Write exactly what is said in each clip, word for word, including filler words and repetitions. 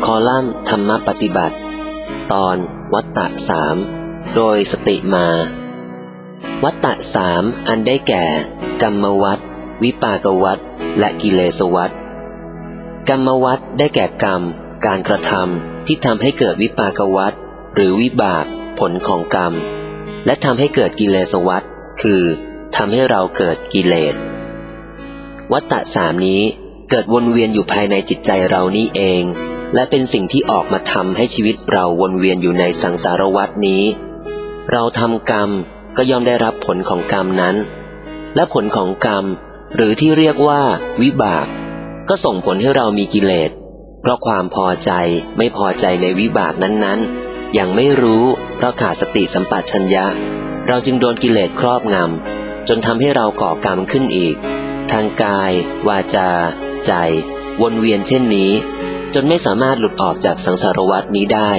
คอลัมน์ธรรมปฏิบัติตอนวัตตะสามโดยสติมาวัตตะสามอันได้แก่กรรมวัฏวิปากวัฏและกิเลสวัฏกรรมวัฏได้แก่กรรมการกระทำที่ทำให้เกิดวิปากวัฏหรือวิบากผลของกรรมและทำให้เกิดกิเลสวัฏคือทำให้เราเกิดกิเลสวัตตะสามนี้เกิดวนเวียนอยู่ภายในจิตใจเรานี่เองและเป็นสิ่งที่ออกมาทำให้ชีวิตเราวนเวียนอยู่ในสังสารวัฏนี้เราทำกรรมก็ย่อมได้รับผลของกรรมนั้นและผลของกรรมหรือที่เรียกว่าวิบากก็ส่งผลให้เรามีกิเลสเพราะความพอใจไม่พอใจในวิบากนั้นๆยังไม่รู้เพราะขาดสติสัมปชัญญะเราจึงโดนกิเลสครอบงำจนทำให้เราก่อกรรมขึ้นอีกทางกายวาจาใจวนเวียนเช่นนี้จนไม่สามารถหลุดออกจากสังสารวัฏนี้ได้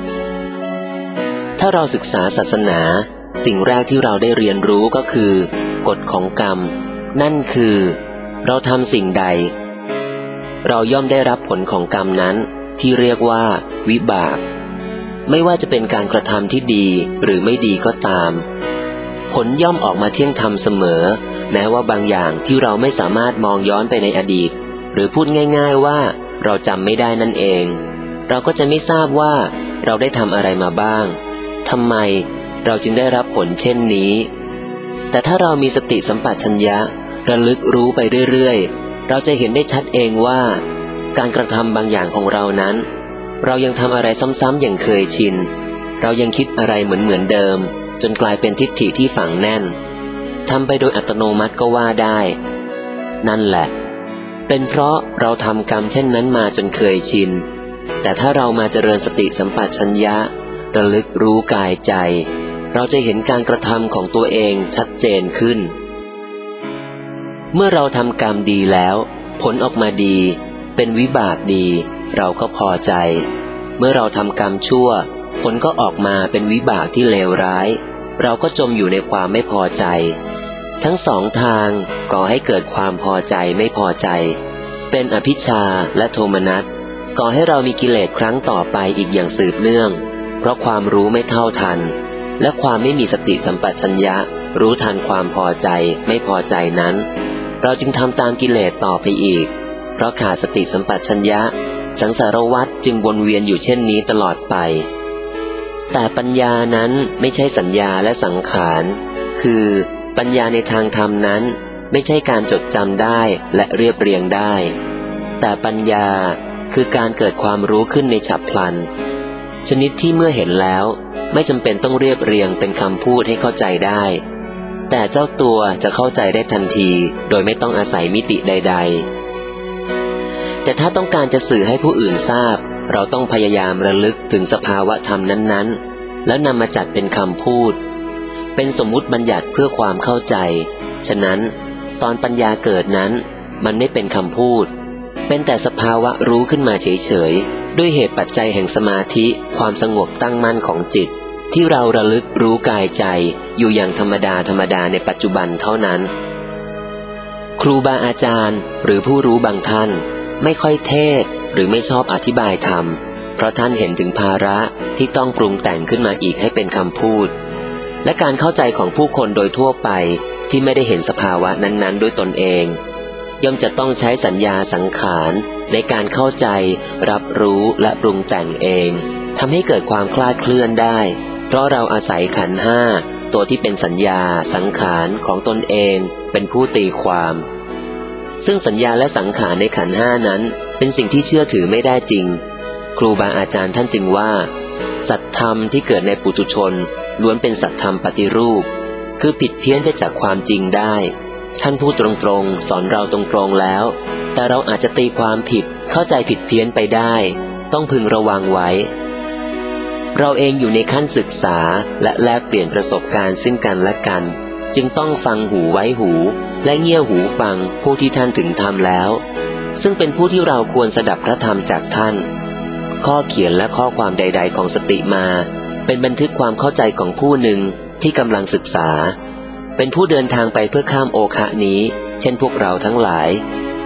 ถ้าเราศึกษาศาสนาสิ่งแรกที่เราได้เรียนรู้ก็คือกฎของกรรมนั่นคือเราทำสิ่งใดเราย่อมได้รับผลของกรรมนั้นที่เรียกว่าวิบากไม่ว่าจะเป็นการกระทำที่ดีหรือไม่ดีก็ตามผลย่อมออกมาเที่ยงธรรมเสมอแม้ว่าบางอย่างที่เราไม่สามารถมองย้อนไปในอดีตหรือพูดง่ายๆว่าเราจำไม่ได้นั่นเองเราก็จะไม่ทราบว่าเราได้ทำอะไรมาบ้างทำไมเราจึงได้รับผลเช่นนี้แต่ถ้าเรามีสติสัมปชัญญะระลึกรู้ไปเรื่อยๆเราจะเห็นได้ชัดเองว่าการกระทำบางอย่างของเรานั้นเรายังทำอะไรซ้ำๆอย่างเคยชินเรายังคิดอะไรเหมือนๆเดิมจนกลายเป็นทิฏฐิที่ฝังแน่นทำไปโดยอัตโนมัติก็ว่าได้นั่นแหละเป็นเพราะเราทำกรรมเช่นนั้นมาจนเคยชินแต่ถ้าเรามาเจริญสติสัมปชัญญะระลึกรู้กายใจเราจะเห็นการกระทำของตัวเองชัดเจนขึ้นเมื่อเราทำกรรมดีแล้วผลออกมาดีเป็นวิบากดีเราก็พอใจเมื่อเราทำกรรมชั่วผลก็ออกมาเป็นวิบากที่เลวร้ายเราก็จมอยู่ในความไม่พอใจทั้งสองทางก่อให้เกิดความพอใจไม่พอใจเป็นอภิชฌาและโทมนัสก่อให้เรามีกิเลสครั้งต่อไปอีกอย่างสืบเนื่องเพราะความรู้ไม่เท่าทันและความไม่มีสติสัมปชัญญะรู้ทันความพอใจไม่พอใจนั้นเราจึงทำตามกิเลสต่อไปอีกเพราะขาดสติสัมปชัญญะสังสารวัฏจึงวนเวียนอยู่เช่นนี้ตลอดไปแต่ปัญญานั้นไม่ใช่สัญญาและสังขารคือปัญญาในทางธรรมนั้นไม่ใช่การจดจำได้และเรียบเรียงได้แต่ปัญญาคือการเกิดความรู้ขึ้นในฉับพลันชนิดที่เมื่อเห็นแล้วไม่จำเป็นต้องเรียบเรียงเป็นคำพูดให้เข้าใจได้แต่เจ้าตัวจะเข้าใจได้ทันทีโดยไม่ต้องอาศัยมิติใดๆแต่ถ้าต้องการจะสื่อให้ผู้อื่นทราบเราต้องพยายามระลึกถึงสภาวะธรรมนั้นๆแล้วนำมาจัดเป็นคำพูดเป็นสมมุติบัญญัติเพื่อความเข้าใจฉะนั้นตอนปัญญาเกิดนั้นมันไม่เป็นคำพูดเป็นแต่สภาวะรู้ขึ้นมาเฉยๆด้วยเหตุปัจจัยแห่งสมาธิความสงบตั้งมั่นของจิตที่เราระลึกรู้กายใจอยู่อย่างธรรมดาธรรมดาในปัจจุบันเท่านั้นครูบาอาจารย์หรือผู้รู้บางท่านไม่ค่อยเทศหรือไม่ชอบอธิบายธรรมเพราะท่านเห็นถึงภาระที่ต้องปรุงแต่งขึ้นมาอีกให้เป็นคำพูดและการเข้าใจของผู้คนโดยทั่วไปที่ไม่ได้เห็นสภาวะนั้นๆด้วยตนเองย่อมจะต้องใช้สัญญาสังขารในการเข้าใจรับรู้และปรุงแต่งเองทำให้เกิดความคลาดเคลื่อนได้เพราะเราอาศัยขันธ์ห้าตัวที่เป็นสัญญาสังขารของตนเองเป็นผู้ตีความซึ่งสัญญาและสังขารในขันธ์ห้านั้นเป็นสิ่งที่เชื่อถือไม่ได้จริงครูบาอาจารย์ท่านจึงว่าสัตธรรมที่เกิดในปุถุชนล้วนเป็นสัตธรรมปฏิรูปคือผิดเพี้ยนไปจากความจริงได้ท่านพูดตรงๆสอนเราตรงๆแล้วแต่เราอาจจะตีความผิดเข้าใจผิดเพี้ยนไปได้ต้องพึงระวังไว้เราเองอยู่ในขั้นศึกษาและแลกเปลี่ยนประสบการณ์ซึ่งกันและกันจึงต้องฟังหูไว้หูและเงี่ยหูฟังผู้ที่ท่านถึงธรรมแล้วซึ่งเป็นผู้ที่เราควรสดับพระธรรมจากท่านข้อเขียนและข้อความใดๆของสติมาเป็นบันทึกความเข้าใจของผู้หนึ่งที่กำลังศึกษาเป็นผู้เดินทางไปเพื่อข้ามโอคะนี้เช่นพวกเราทั้งหลาย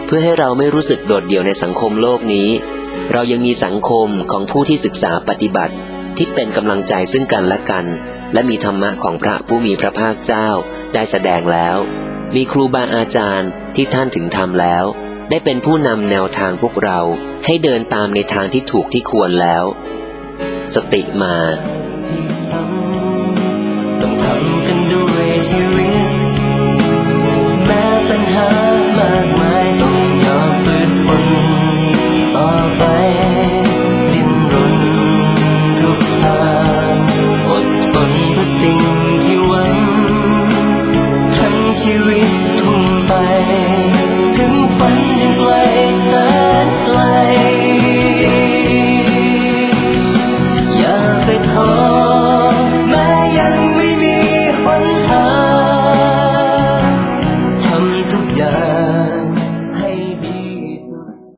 เพื่อให้เราไม่รู้สึกโดดเดี่ยวในสังคมโลกนี้เรายังมีสังคมของผู้ที่ศึกษาปฏิบัติที่เป็นกำลังใจซึ่งกันและกันและมีธรรมะของพระผู้มีพระภาคเจ้าได้แสดงแล้วมีครูบาอาจารย์ที่ท่านถึงธรรมแล้วได้เป็นผู้นำแนวทางพวกเราให้เดินตามในทางที่ถูกที่ควรแล้วสติมาต้องทำกันด้วยชีวิตแม้ปัญหามากมายต้อง